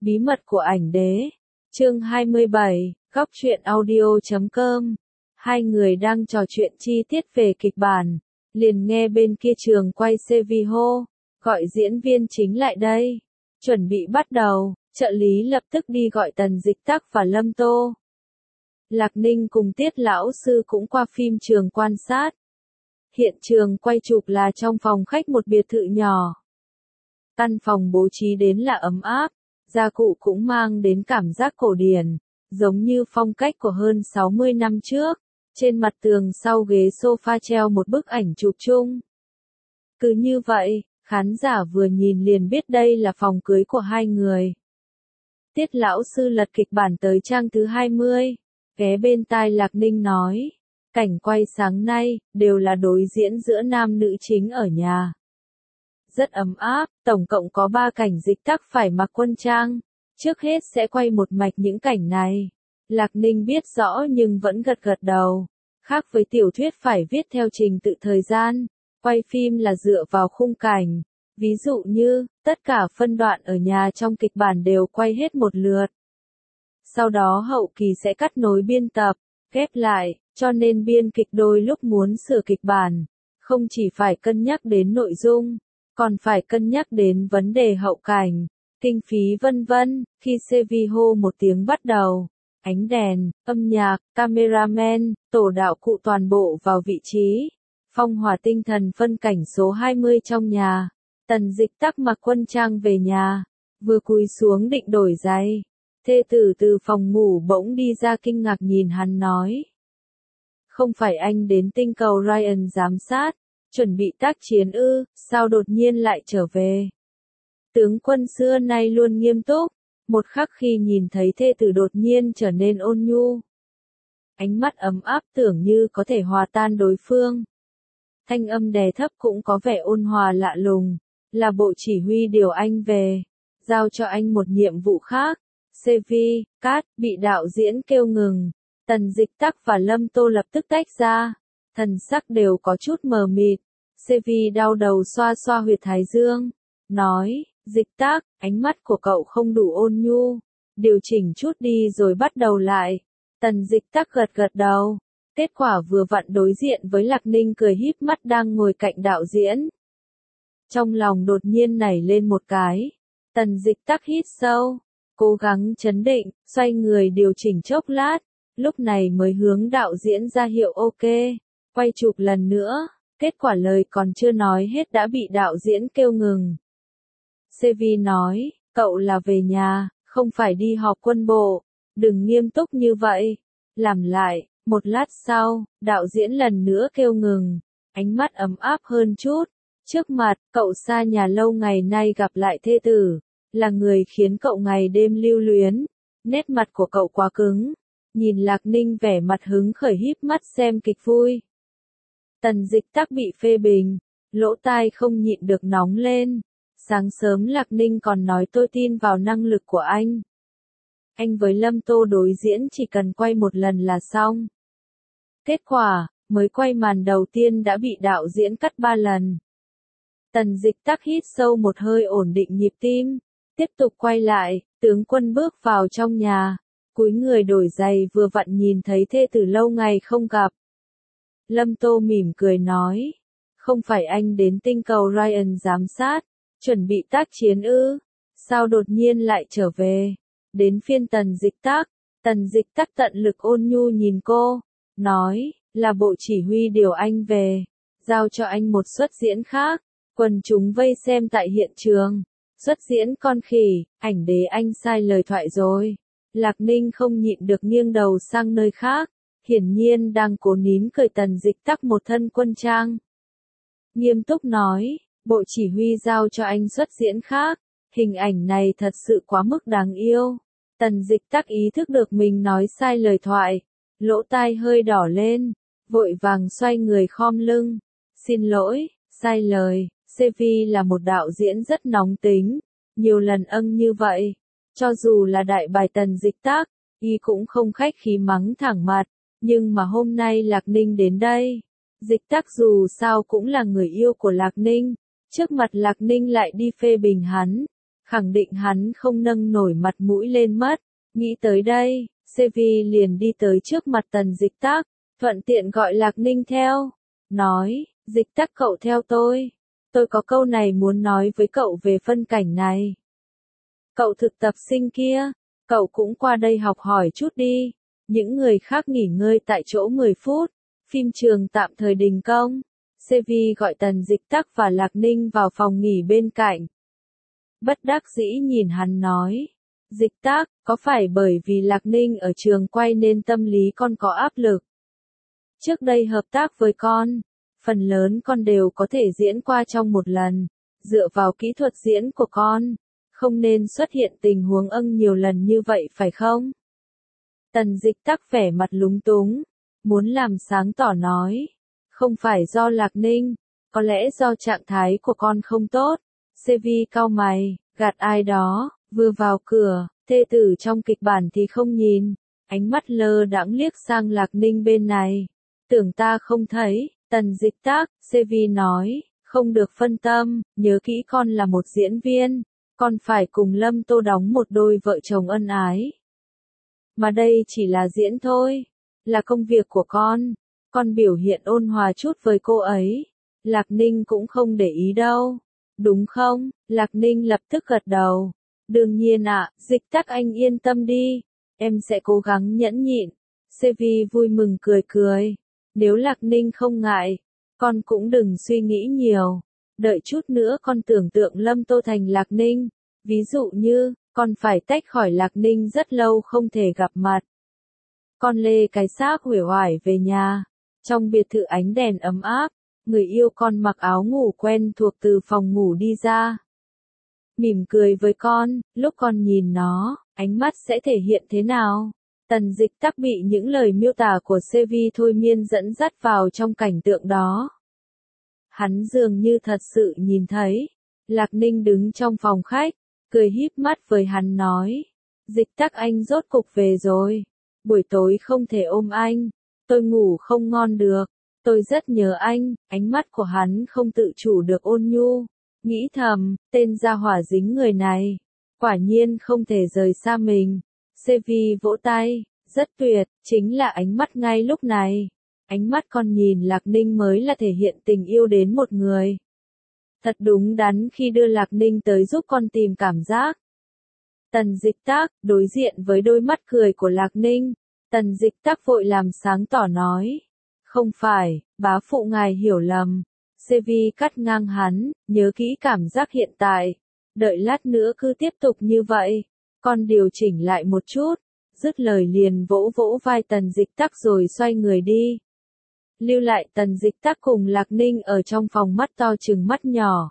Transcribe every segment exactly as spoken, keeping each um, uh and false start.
Bí mật của ảnh đế. Chương hai mươi bảy, góc truyện audio chấm com. Hai người đang trò chuyện chi tiết về kịch bản, liền nghe bên kia trường quay xê vê hô, gọi diễn viên chính lại đây. Chuẩn bị bắt đầu, trợ lý lập tức đi gọi Tần Dịch Tắc và Lâm Tô. Lạc Ninh cùng Tiết lão sư cũng qua phim trường quan sát. Hiện trường quay chụp là trong phòng khách một biệt thự nhỏ. Căn phòng bố trí đến là ấm áp, gia cụ cũng mang đến cảm giác cổ điển, giống như phong cách của hơn sáu mươi năm trước. Trên mặt tường sau ghế sofa treo một bức ảnh chụp chung. Cứ như vậy, khán giả vừa nhìn liền biết đây là phòng cưới của hai người. Tiết lão sư lật kịch bản tới trang thứ hai mươi, ghé bên tai Lạc Ninh nói, cảnh quay sáng nay, đều là đối diễn giữa nam nữ chính ở nhà. Rất ấm áp, tổng cộng có ba cảnh Dịch Tắc phải mặc quân trang. Trước hết sẽ quay một mạch những cảnh này. Lạc Ninh biết rõ nhưng vẫn gật gật đầu. Khác với tiểu thuyết phải viết theo trình tự thời gian, quay phim là dựa vào khung cảnh. Ví dụ như, tất cả phân đoạn ở nhà trong kịch bản đều quay hết một lượt. Sau đó hậu kỳ sẽ cắt nối biên tập, ghép lại, cho nên biên kịch đôi lúc muốn sửa kịch bản. Không chỉ phải cân nhắc đến nội dung, còn phải cân nhắc đến vấn đề hậu cảnh, kinh phí vân vân. Khi xê vê hô một tiếng bắt đầu, ánh đèn, âm nhạc, cameraman, tổ đạo cụ toàn bộ vào vị trí. Phong hỏa tinh thần phân cảnh số hai mươi trong nhà. Tần Dịch Tắc mặc quân trang về nhà, vừa cúi xuống định đổi giày. Thê tử từ phòng ngủ bỗng đi ra kinh ngạc nhìn hắn nói. Không phải anh đến tinh cầu Ryan giám sát, chuẩn bị tác chiến ư, sao đột nhiên lại trở về? Tướng quân xưa nay luôn nghiêm túc, một khắc khi nhìn thấy thê tử đột nhiên trở nên ôn nhu. Ánh mắt ấm áp tưởng như có thể hòa tan đối phương. Thanh âm đè thấp cũng có vẻ ôn hòa lạ lùng, là bộ chỉ huy điều anh về, giao cho anh một nhiệm vụ khác. xê vê, cát, bị đạo diễn kêu ngừng. Tần Dịch Tắc và Lâm Tô lập tức tách ra, thần sắc đều có chút mờ mịt. xê vê đau đầu xoa xoa huyệt thái dương, nói, Dịch Tắc, ánh mắt của cậu không đủ ôn nhu, điều chỉnh chút đi rồi bắt đầu lại. Tần Dịch Tắc gật gật đầu, kết quả vừa vặn đối diện với Lạc Ninh cười híp mắt đang ngồi cạnh đạo diễn. Trong lòng đột nhiên nảy lên một cái, Tần Dịch Tắc hít sâu, cố gắng trấn định, xoay người điều chỉnh chốc lát, lúc này mới hướng đạo diễn ra hiệu ok, quay chụp lần nữa. Kết quả lời còn chưa nói hết đã bị đạo diễn kêu ngừng. xê vê nói, cậu là về nhà, không phải đi họp quân bộ, đừng nghiêm túc như vậy. Làm lại, một lát sau, đạo diễn lần nữa kêu ngừng, ánh mắt ấm áp hơn chút. Trước mặt, cậu xa nhà lâu ngày nay gặp lại thê tử, là người khiến cậu ngày đêm lưu luyến. Nét mặt của cậu quá cứng, nhìn Lạc Ninh vẻ mặt hứng khởi híp mắt xem kịch vui. Tần Dịch Tắc bị phê bình, lỗ tai không nhịn được nóng lên. Sáng sớm Lạc Ninh còn nói tôi tin vào năng lực của anh. Anh với Lâm Tô đối diễn chỉ cần quay một lần là xong. Kết quả, mới quay màn đầu tiên đã bị đạo diễn cắt ba lần. Tần Dịch Tắc hít sâu một hơi ổn định nhịp tim, tiếp tục quay lại, tướng quân bước vào trong nhà, cúi người đổi giày vừa vặn nhìn thấy thê tử lâu ngày không gặp. Lâm Tô mỉm cười nói, không phải anh đến tinh cầu Ryan giám sát, chuẩn bị tác chiến ư, sao đột nhiên lại trở về? Đến phiên Tần Dịch Tắc, Tần Dịch Tắc tận lực ôn nhu nhìn cô, nói, là bộ chỉ huy điều anh về, giao cho anh một suất diễn khác. Quần chúng vây xem tại hiện trường, xuất diễn con khỉ, ảnh đế anh sai lời thoại rồi. Lạc Ninh không nhịn được nghiêng đầu sang nơi khác, hiển nhiên đang cố nín cười. Tần Dịch Tắc một thân quân trang, nghiêm túc nói, bộ chỉ huy giao cho anh xuất diễn khác, hình ảnh này thật sự quá mức đáng yêu. Tần Dịch Tắc ý thức được mình nói sai lời thoại, lỗ tai hơi đỏ lên, vội vàng xoay người khom lưng, xin lỗi, sai lời. xê vê là một đạo diễn rất nóng tính, nhiều lần âng như vậy, cho dù là đại bài Tần Dịch Tắc, y cũng không khách khí mắng thẳng mặt, nhưng mà hôm nay Lạc Ninh đến đây, Dịch Tắc dù sao cũng là người yêu của Lạc Ninh, trước mặt Lạc Ninh lại đi phê bình hắn, khẳng định hắn không nâng nổi mặt mũi lên mất. Nghĩ tới đây, Sevi liền đi tới trước mặt Tần Dịch Tắc, thuận tiện gọi Lạc Ninh theo, nói, Dịch Tắc cậu theo tôi, tôi có câu này muốn nói với cậu về phân cảnh này. Cậu thực tập sinh kia, cậu cũng qua đây học hỏi chút đi, những người khác nghỉ ngơi tại chỗ mười phút, phim trường tạm thời đình công. Sevi gọi Tần Dịch Tắc và Lạc Ninh vào phòng nghỉ bên cạnh. Bất đắc dĩ nhìn hắn nói, Dịch Tắc, có phải bởi vì Lạc Ninh ở trường quay nên tâm lý con có áp lực? Trước đây hợp tác với con, phần lớn con đều có thể diễn qua trong một lần, dựa vào kỹ thuật diễn của con, không nên xuất hiện tình huống âng nhiều lần như vậy phải không? Tần Dịch Tắc vẻ mặt lúng túng, muốn làm sáng tỏ nói, không phải do Lạc Ninh, có lẽ do trạng thái của con không tốt. Sevi cau mày, gạt ai đó, vừa vào cửa, thê tử trong kịch bản thì không nhìn, ánh mắt lơ đãng liếc sang Lạc Ninh bên này. Tưởng ta không thấy, Tần Dịch Tắc, Sevi nói, không được phân tâm, nhớ kỹ con là một diễn viên, con phải cùng Lâm Tô đóng một đôi vợ chồng ân ái. Mà đây chỉ là diễn thôi, là công việc của con, con biểu hiện ôn hòa chút với cô ấy, Lạc Ninh cũng không để ý đâu, đúng không? Lạc Ninh lập tức gật đầu, đương nhiên ạ, Dịch Tắc anh yên tâm đi, em sẽ cố gắng nhẫn nhịn. Sevi vui mừng cười cười, nếu Lạc Ninh không ngại, con cũng đừng suy nghĩ nhiều, đợi chút nữa con tưởng tượng Lâm Tô thành Lạc Ninh, ví dụ như, con phải tách khỏi Lạc Ninh rất lâu không thể gặp mặt. Con lê cái xác uể oải về nhà, trong biệt thự ánh đèn ấm áp, người yêu con mặc áo ngủ quen thuộc từ phòng ngủ đi ra. Mỉm cười với con, lúc con nhìn nó, ánh mắt sẽ thể hiện thế nào? Tần Dịch Tắc bị những lời miêu tả của Sevi thôi miên dẫn dắt vào trong cảnh tượng đó. Hắn dường như thật sự nhìn thấy, Lạc Ninh đứng trong phòng khách, cười híp mắt với hắn nói, Dịch Tắc anh rốt cục về rồi, buổi tối không thể ôm anh, tôi ngủ không ngon được, tôi rất nhớ anh, ánh mắt của hắn không tự chủ được ôn nhu, nghĩ thầm, tên gia hỏa dính người này, quả nhiên không thể rời xa mình. Sevi vỗ tay, rất tuyệt, chính là ánh mắt ngay lúc này. Ánh mắt con nhìn Lạc Ninh mới là thể hiện tình yêu đến một người. Thật đúng đắn khi đưa Lạc Ninh tới giúp con tìm cảm giác. Tần Dịch Tắc, đối diện với đôi mắt cười của Lạc Ninh, Tần Dịch Tắc vội làm sáng tỏ nói. Không phải, bá phụ ngài hiểu lầm. Sevi cắt ngang hắn, nhớ kỹ cảm giác hiện tại. Đợi lát nữa cứ tiếp tục như vậy. Con điều chỉnh lại một chút. Dứt lời liền vỗ vỗ vai Tần Dịch Tắc rồi xoay người đi. Lưu lại Tần Dịch Tắc cùng Lạc Ninh ở trong phòng mắt to chừng mắt nhỏ.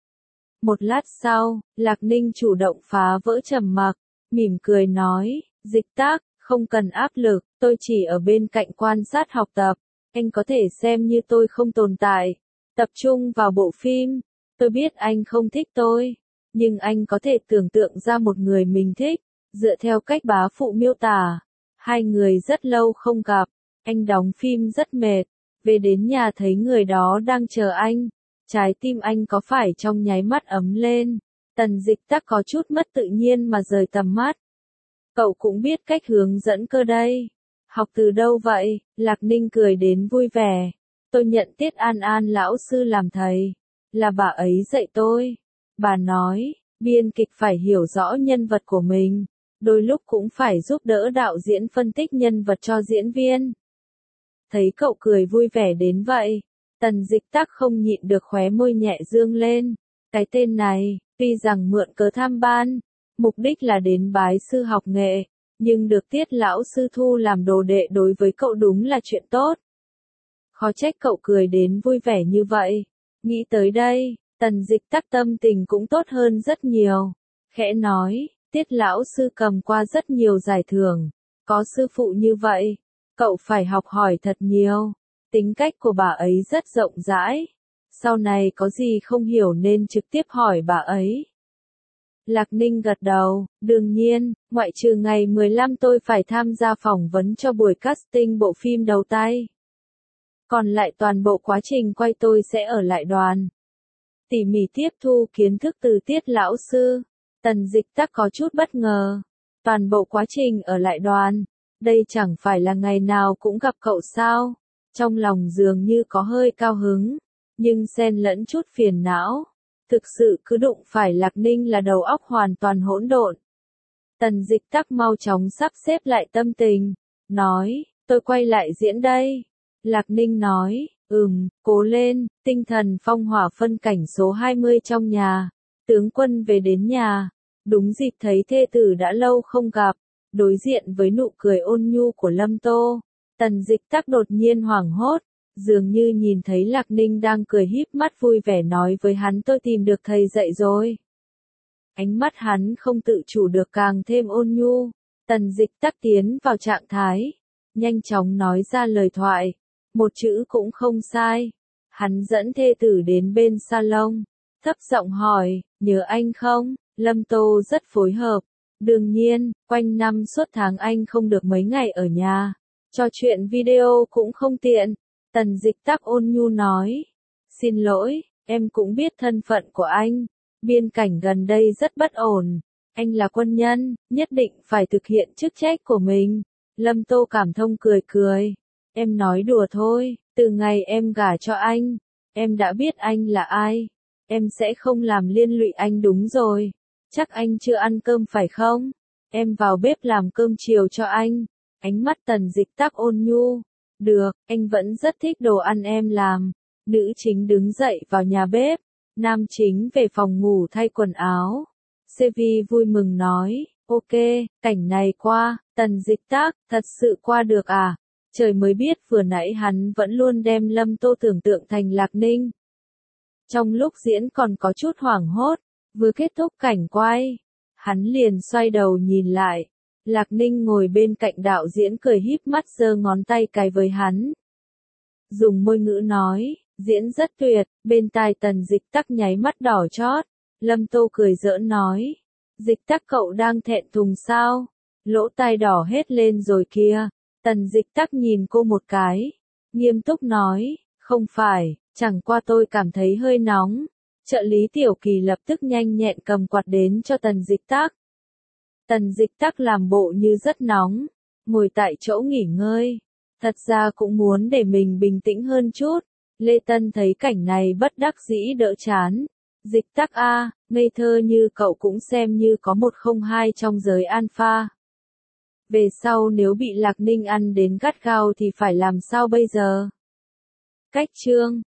Một lát sau, Lạc Ninh chủ động phá vỡ trầm mặc, mỉm cười nói, Dịch Tắc, không cần áp lực, tôi chỉ ở bên cạnh quan sát học tập, anh có thể xem như tôi không tồn tại, tập trung vào bộ phim, tôi biết anh không thích tôi, nhưng anh có thể tưởng tượng ra một người mình thích, dựa theo cách bá phụ miêu tả, hai người rất lâu không gặp, anh đóng phim rất mệt, về đến nhà thấy người đó đang chờ anh, trái tim anh có phải trong nháy mắt ấm lên. Tần Dịch Tắc có chút mất tự nhiên mà rời tầm mắt. Cậu cũng biết cách hướng dẫn cơ đây. Học từ đâu vậy? Lạc Ninh cười đến vui vẻ. Tôi nhận Tiết An An lão sư làm thầy. Là bà ấy dạy tôi. Bà nói, biên kịch phải hiểu rõ nhân vật của mình. Đôi lúc cũng phải giúp đỡ đạo diễn phân tích nhân vật cho diễn viên. Thấy cậu cười vui vẻ đến vậy, Tần Dịch Tắc không nhịn được khóe môi nhẹ dương lên. Cái tên này, tuy rằng mượn cớ tham ban, mục đích là đến bái sư học nghệ, nhưng được Tiết lão sư thu làm đồ đệ đối với cậu đúng là chuyện tốt. Khó trách cậu cười đến vui vẻ như vậy. Nghĩ tới đây, Tần Dịch Tắc tâm tình cũng tốt hơn rất nhiều. Khẽ nói, Tiết lão sư cầm qua rất nhiều giải thưởng, có sư phụ như vậy, cậu phải học hỏi thật nhiều. Tính cách của bà ấy rất rộng rãi. Sau này có gì không hiểu nên trực tiếp hỏi bà ấy. Lạc Ninh gật đầu, đương nhiên, ngoại trừ ngày mười lăm tôi phải tham gia phỏng vấn cho buổi casting bộ phim đầu tay. Còn lại toàn bộ quá trình quay tôi sẽ ở lại đoàn. Tỉ mỉ tiếp thu kiến thức từ Tiết lão sư. Tần Dịch Tắc có chút bất ngờ. Toàn bộ quá trình ở lại đoàn, đây chẳng phải là ngày nào cũng gặp cậu sao? Trong lòng dường như có hơi cao hứng, nhưng xen lẫn chút phiền não. Thực sự cứ đụng phải Lạc Ninh là đầu óc hoàn toàn hỗn độn. Tần Dịch Tắc mau chóng sắp xếp lại tâm tình, nói, tôi quay lại diễn đây. Lạc Ninh nói, ừm, cố lên, tinh thần phong hỏa phân cảnh số hai mươi trong nhà. Tướng quân về đến nhà, đúng dịp thấy thê tử đã lâu không gặp, đối diện với nụ cười ôn nhu của Lâm Tô. Tần Dịch Tắc đột nhiên hoảng hốt, dường như nhìn thấy Lạc Ninh đang cười híp mắt vui vẻ nói với hắn tôi tìm được thầy dạy rồi. Ánh mắt hắn không tự chủ được càng thêm ôn nhu. Tần Dịch Tắc tiến vào trạng thái, nhanh chóng nói ra lời thoại, một chữ cũng không sai. Hắn dẫn thê tử đến bên salon, thấp giọng hỏi, nhớ anh không? Lâm Tô rất phối hợp. Đương nhiên, quanh năm suốt tháng anh không được mấy ngày ở nhà, trò chuyện video cũng không tiện. Tần Dịch Tắc ôn nhu nói, xin lỗi, em cũng biết thân phận của anh. Biên cảnh gần đây rất bất ổn, anh là quân nhân, nhất định phải thực hiện chức trách của mình. Lâm Tô cảm thông cười cười, em nói đùa thôi, từ ngày em gả cho anh, em đã biết anh là ai, em sẽ không làm liên lụy anh đúng rồi. Chắc anh chưa ăn cơm phải không? Em vào bếp làm cơm chiều cho anh. Ánh mắt Tần Dịch Tắc ôn nhu, được, anh vẫn rất thích đồ ăn em làm. Nữ chính đứng dậy vào nhà bếp, nam chính về phòng ngủ thay quần áo. Sevi vui mừng nói, ok, cảnh này qua. Tần Dịch Tắc, thật sự qua được à? Trời mới biết vừa nãy hắn vẫn luôn đem Lâm Tô tưởng tượng thành Lạc Ninh. Trong lúc diễn còn có chút hoảng hốt, vừa kết thúc cảnh quay, hắn liền xoay đầu nhìn lại. Lạc Ninh ngồi bên cạnh đạo diễn cười híp mắt giơ ngón tay cái với hắn. Dùng môi ngữ nói, diễn rất tuyệt, bên tai Tần Dịch Tắc nháy mắt đỏ chót. Lâm Tô cười giỡn nói, Dịch Tắc cậu đang thẹn thùng sao? Lỗ tai đỏ hết lên rồi kia. Tần Dịch Tắc nhìn cô một cái, nghiêm túc nói, không phải, chẳng qua tôi cảm thấy hơi nóng. Trợ lý Tiểu Kỳ lập tức nhanh nhẹn cầm quạt đến cho Tần Dịch Tắc. Tần Dịch Tắc làm bộ như rất nóng, ngồi tại chỗ nghỉ ngơi. Thật ra cũng muốn để mình bình tĩnh hơn chút. Lê Tân thấy cảnh này bất đắc dĩ đỡ chán. Dịch Tắc a, ngây thơ như cậu cũng xem như có một không hai trong giới alpha. Về sau nếu bị Lạc Ninh ăn đến gắt gao thì phải làm sao bây giờ? Cách chương